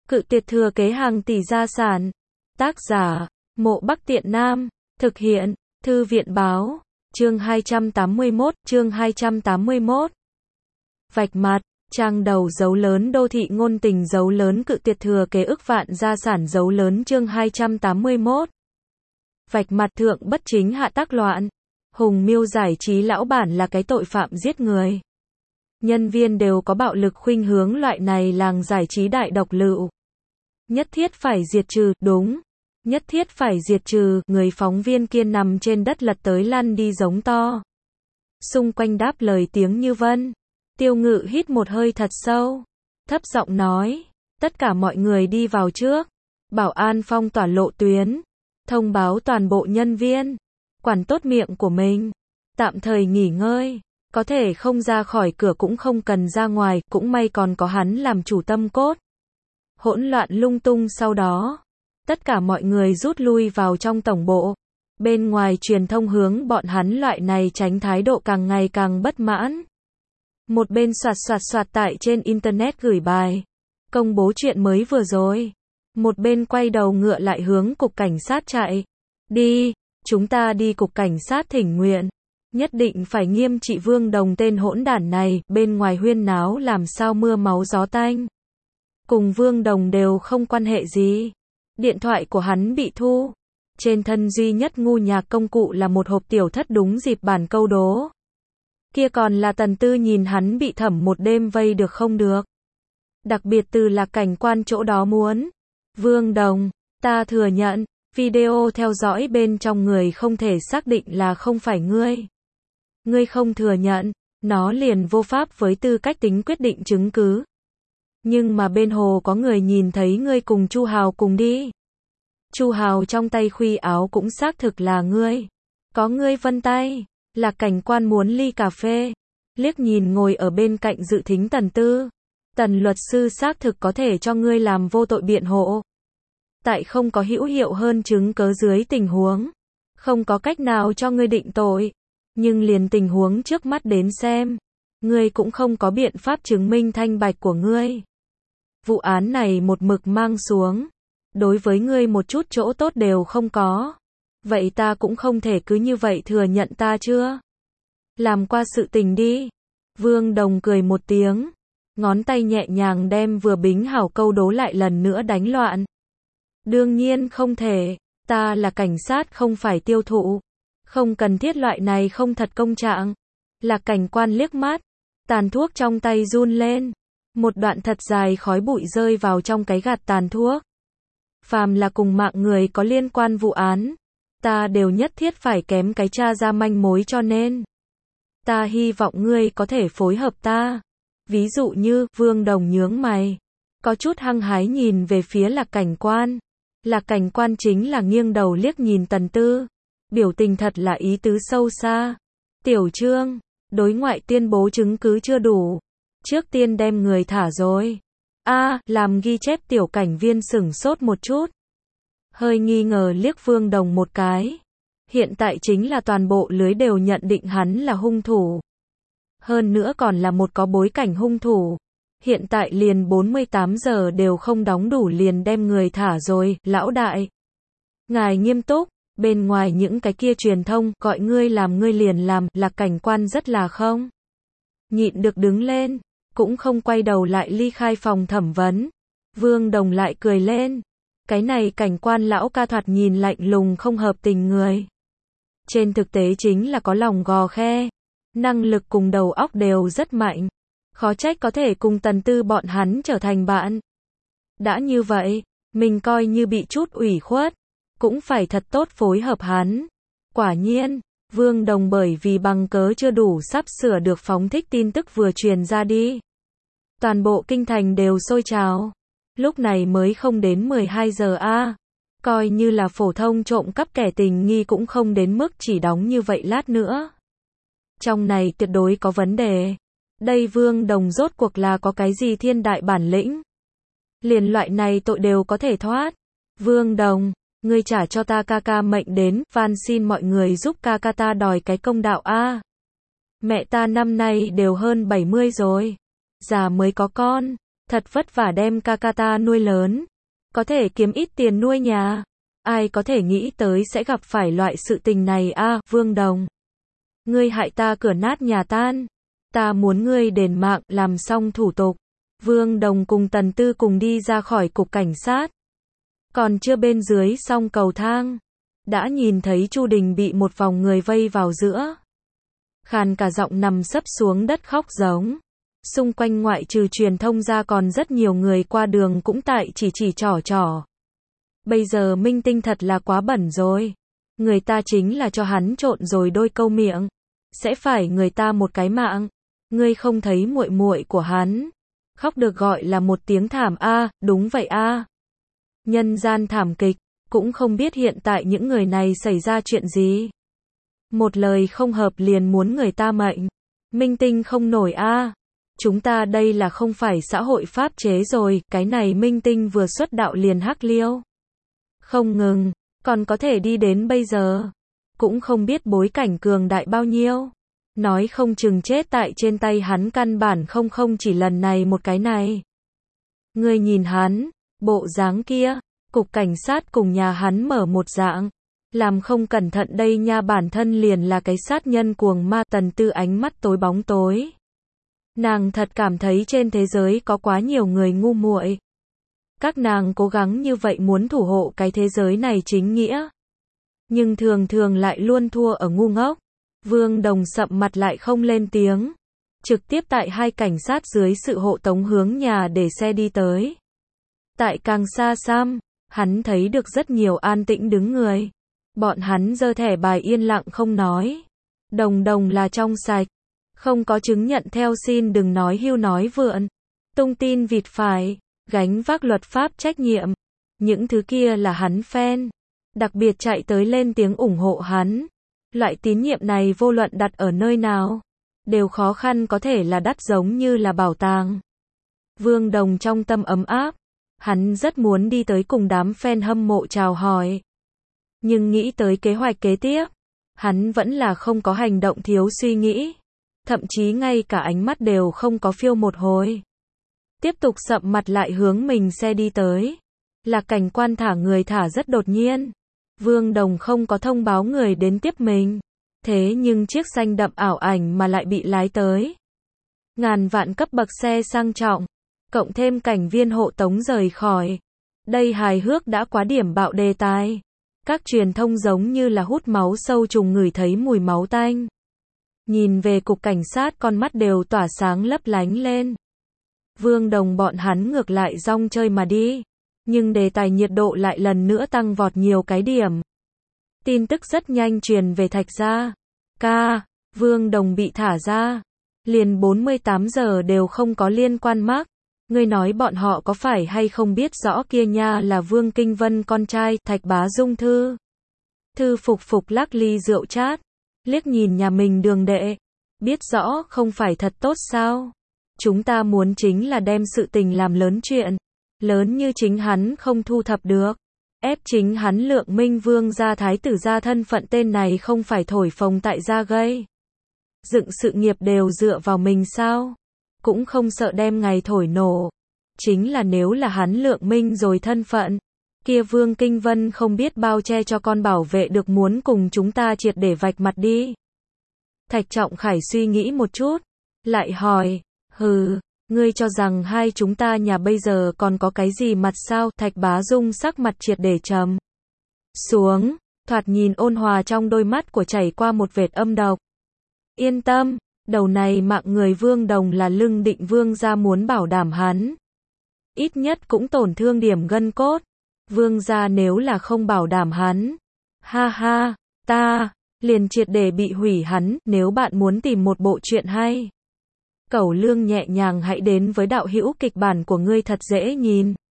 Cự tuyệt thừa kế hàng tỷ gia sản. Tác giả, Mộ Bắc Tiện Nam. Thực hiện, Thư viện báo. Chương 281. Vạch mặt, trang đầu dấu lớn đô thị ngôn tình dấu lớn cự tuyệt thừa kế ức vạn gia sản dấu lớn chương 281. Vạch mặt thượng bất chính hạ tác loạn. Hùng Miêu giải trí lão bản là cái tội phạm giết người. Nhân viên đều có bạo lực khuynh hướng loại này làng giải trí đại độc lựu. Nhất thiết phải diệt trừ, đúng. Nhất thiết phải diệt trừ, người phóng viên kia nằm trên đất lật tới lăn đi giống to. Xung quanh đáp lời tiếng như vân. Tiêu Ngự hít một hơi thật sâu. Thấp giọng nói, tất cả mọi người đi vào trước. Bảo an phong tỏa lộ tuyến. Thông báo toàn bộ nhân viên. Quản tốt miệng của mình. Tạm thời nghỉ ngơi. Có thể không ra khỏi cửa cũng không cần ra ngoài, cũng may còn có hắn làm chủ tâm cốt. Hỗn loạn lung tung sau đó. Tất cả mọi người rút lui vào trong tổng bộ. Bên ngoài truyền thông hướng bọn hắn loại này tránh thái độ càng ngày càng bất mãn. Một bên soạt tại trên internet gửi bài. Công bố chuyện mới vừa rồi. Một bên quay đầu ngựa lại hướng cục cảnh sát chạy. Đi, chúng ta đi cục cảnh sát thỉnh nguyện. Nhất định phải nghiêm trị Vương Đồng tên hỗn đản này, bên ngoài huyên náo làm sao mưa máu gió tanh. Cùng Vương Đồng đều không quan hệ gì. Điện thoại của hắn bị thu. Trên thân duy nhất ngu nhạc công cụ là một hộp tiểu thất đúng dịp bản câu đố. Kia còn là Tần Tư nhìn hắn bị thẩm một đêm vây được không được. Đặc biệt từ là cảnh quan chỗ đó muốn. Vương Đồng, ta thừa nhận, video theo dõi bên trong người không thể xác định là không phải ngươi. Ngươi không thừa nhận, nó liền vô pháp với tư cách tính quyết định chứng cứ. Nhưng mà bên hồ có người nhìn thấy ngươi cùng Chu Hào cùng đi. Chu Hào trong tay khuy áo cũng xác thực là ngươi. Có ngươi vân tay, là cảnh quan muốn ly cà phê. Liếc nhìn ngồi ở bên cạnh dự thính Tần Tư. Tần luật sư xác thực có thể cho ngươi làm vô tội biện hộ. Tại không có hữu hiệu hơn chứng cớ dưới tình huống. Không có cách nào cho ngươi định tội. Nhưng liền tình huống trước mắt đến xem. Ngươi cũng không có biện pháp chứng minh thanh bạch của ngươi. Vụ án này một mực mang xuống. Đối với ngươi một chút chỗ tốt đều không có. Vậy ta cũng không thể cứ như vậy thừa nhận ta chưa? Làm qua sự tình đi. Vương Đồng cười một tiếng. Ngón tay nhẹ nhàng đem vừa bính hảo câu đố lại lần nữa đánh loạn. Đương nhiên không thể. Ta là cảnh sát không phải tiêu thụ. Không cần thiết loại này không thật công trạng. Là cảnh quan liếc mắt. Tàn thuốc trong tay run lên. Một đoạn thật dài khói bụi rơi vào trong cái gạt tàn thuốc. Phàm là cùng mạng người có liên quan vụ án. Ta đều nhất thiết phải kém cái tra ra manh mối cho nên. Ta hy vọng ngươi có thể phối hợp ta. Ví dụ như, Vương Đồng nhướng mày. Có chút hăng hái nhìn về phía Lạc Cảnh Quan. Lạc Cảnh Quan chính là nghiêng đầu liếc nhìn Tần Tư. Biểu tình thật là ý tứ sâu xa. Tiểu Trương, đối ngoại tuyên bố chứng cứ chưa đủ. Trước tiên đem người thả rồi. Làm ghi chép tiểu cảnh viên sửng sốt một chút. Hơi nghi ngờ liếc Vương Đồng một cái. Hiện tại chính là toàn bộ lưới đều nhận định hắn là hung thủ. Hơn nữa còn là một có bối cảnh hung thủ. Hiện tại liền 48 giờ đều không đóng đủ liền đem người thả rồi, lão đại. Ngài nghiêm túc, bên ngoài những cái kia truyền thông, gọi ngươi làm ngươi liền làm, là cảnh quan rất là không. Nhịn được đứng lên, cũng không quay đầu lại ly khai phòng thẩm vấn. Vương Đồng lại cười lên. Cái này cảnh quan lão ca thoạt nhìn lạnh lùng không hợp tình người. Trên thực tế chính là có lòng gò khe. Năng lực cùng đầu óc đều rất mạnh. Khó trách có thể cùng Tần Tư bọn hắn trở thành bạn. Đã như vậy, mình coi như bị chút ủy khuất. Cũng phải thật tốt phối hợp hắn. Quả nhiên, Vương Đồng bởi vì bằng cớ chưa đủ sắp sửa được phóng thích tin tức vừa truyền ra đi. Toàn bộ kinh thành đều sôi trào. Lúc này mới không đến 12 giờ coi như là phổ thông trộm cắp kẻ tình nghi cũng không đến mức chỉ đóng như vậy lát nữa. Trong này tuyệt đối có vấn đề. Đây Vương Đồng rốt cuộc là có cái gì thiên đại bản lĩnh. Liền loại này tội đều có thể thoát. Vương Đồng, ngươi trả cho ta ca mệnh đến, van xin mọi người giúp ca ta đòi cái công đạo Mẹ ta năm nay đều hơn 70 rồi. Già mới có con. Thật vất vả đem ca ca ta nuôi lớn. Có thể kiếm ít tiền nuôi nhà. Ai có thể nghĩ tới sẽ gặp phải loại sự tình này a, Vương Đồng. Ngươi hại ta cửa nát nhà tan. Ta muốn ngươi đền mạng, làm xong thủ tục. Vương Đồng cùng Tần Tư cùng đi ra khỏi cục cảnh sát. Còn chưa bên dưới xong cầu thang. Đã nhìn thấy Chu Đình bị một vòng người vây vào giữa. Khàn cả giọng nằm sấp xuống đất khóc giống. Xung quanh ngoại trừ truyền thông ra còn rất nhiều người qua đường cũng tại chỉ trỏ. Bây giờ minh tinh thật là quá bẩn rồi. Người ta chính là cho hắn trộn rồi đôi câu miệng. Sẽ phải người ta một cái mạng. Ngươi không thấy muội muội của hắn. Khóc được gọi là một tiếng thảm a, đúng vậy a. Nhân gian thảm kịch, cũng không biết hiện tại những người này xảy ra chuyện gì. Một lời không hợp liền muốn người ta mệnh. Minh tinh không nổi a. Chúng ta đây là không phải xã hội pháp chế rồi, cái này minh tinh vừa xuất đạo liền hắc liêu. Không ngừng, còn có thể đi đến bây giờ. Cũng không biết bối cảnh cường đại bao nhiêu. Nói không chừng chết tại trên tay hắn căn bản không chỉ lần này một cái này. Ngươi nhìn hắn, bộ dáng kia, cục cảnh sát cùng nhà hắn mở một dạng. Làm không cẩn thận đây nha, bản thân liền là cái sát nhân cuồng ma. Tần Tư ánh mắt tối bóng tối. Nàng thật cảm thấy trên thế giới có quá nhiều người ngu muội. Các nàng cố gắng như vậy muốn thủ hộ cái thế giới này chính nghĩa. Nhưng thường lại luôn thua ở ngu ngốc. Vương Đồng sậm mặt lại không lên tiếng. Trực tiếp tại hai cảnh sát dưới sự hộ tống hướng nhà để xe đi tới. Tại càng xa xăm, hắn thấy được rất nhiều an tĩnh đứng người. Bọn hắn giơ thẻ bài yên lặng không nói. Đồng là trong sạch. Không có chứng nhận theo xin đừng nói hưu nói vượn. Tung tin vịt phải. Gánh vác luật pháp trách nhiệm. Những thứ kia là hắn fan. Đặc biệt chạy tới lên tiếng ủng hộ hắn. Loại tín nhiệm này vô luận đặt ở nơi nào. Đều khó khăn có thể là đắt giống như là bảo tàng. Vương Đồng trong tâm ấm áp. Hắn rất muốn đi tới cùng đám fan hâm mộ chào hỏi. Nhưng nghĩ tới kế hoạch kế tiếp. Hắn vẫn là không có hành động thiếu suy nghĩ. Thậm chí ngay cả ánh mắt đều không có phiêu một hồi. Tiếp tục sậm mặt lại hướng mình xe đi tới. Là cảnh quan thả người thả rất đột nhiên. Vương Đồng không có thông báo người đến tiếp mình. Thế nhưng chiếc xanh đậm ảo ảnh mà lại bị lái tới. Ngàn vạn cấp bậc xe sang trọng. Cộng thêm cảnh viên hộ tống rời khỏi. Đây hài hước đã quá điểm bạo đề tài. Các truyền thông giống như là hút máu sâu trùng ngửi thấy mùi máu tanh. Nhìn về cục cảnh sát con mắt đều tỏa sáng lấp lánh lên. Vương Đồng bọn hắn ngược lại rong chơi mà đi. Nhưng đề tài nhiệt độ lại lần nữa tăng vọt nhiều cái điểm. Tin tức rất nhanh truyền về Thạch gia. Vương Đồng bị thả ra. Liền 48 giờ đều không có liên quan mắc. Ngươi nói bọn họ có phải hay không biết rõ kia nha là Vương Kinh Vân con trai, Thạch Bá Dung Thư. Thư phục lắc ly rượu chát. Liếc nhìn nhà mình đường đệ. Biết rõ không phải thật tốt sao. Chúng ta muốn chính là đem sự tình làm lớn chuyện. Lớn như chính hắn không thu thập được. Ép chính hắn Lượng Minh Vương gia thái tử gia thân phận tên này không phải thổi phồng tại gia gây. Dựng sự nghiệp đều dựa vào mình sao? Cũng không sợ đem ngày thổi nổ. Chính là nếu là hắn Lượng Minh rồi thân phận. Kia Vương Kinh Vân không biết bao che cho con bảo vệ được muốn cùng chúng ta triệt để vạch mặt đi. Thạch Trọng Khải suy nghĩ một chút. Lại hỏi. Ngươi cho rằng hai chúng ta nhà bây giờ còn có cái gì mặt sao? Thạch Bá Dung sắc mặt triệt để trầm xuống, thoạt nhìn ôn hòa trong đôi mắt của chảy qua một vệt âm độc. Yên tâm, đầu này mạng người Vương Đồng là lưng định Vương gia muốn bảo đảm hắn. Ít nhất cũng tổn thương điểm gân cốt. Vương gia nếu là không bảo đảm hắn. Ta liền triệt để bị hủy hắn. Nếu bạn muốn tìm một bộ truyện hay. Cẩu Lương nhẹ nhàng hãy đến với đạo hữu kịch bản của ngươi thật dễ nhìn.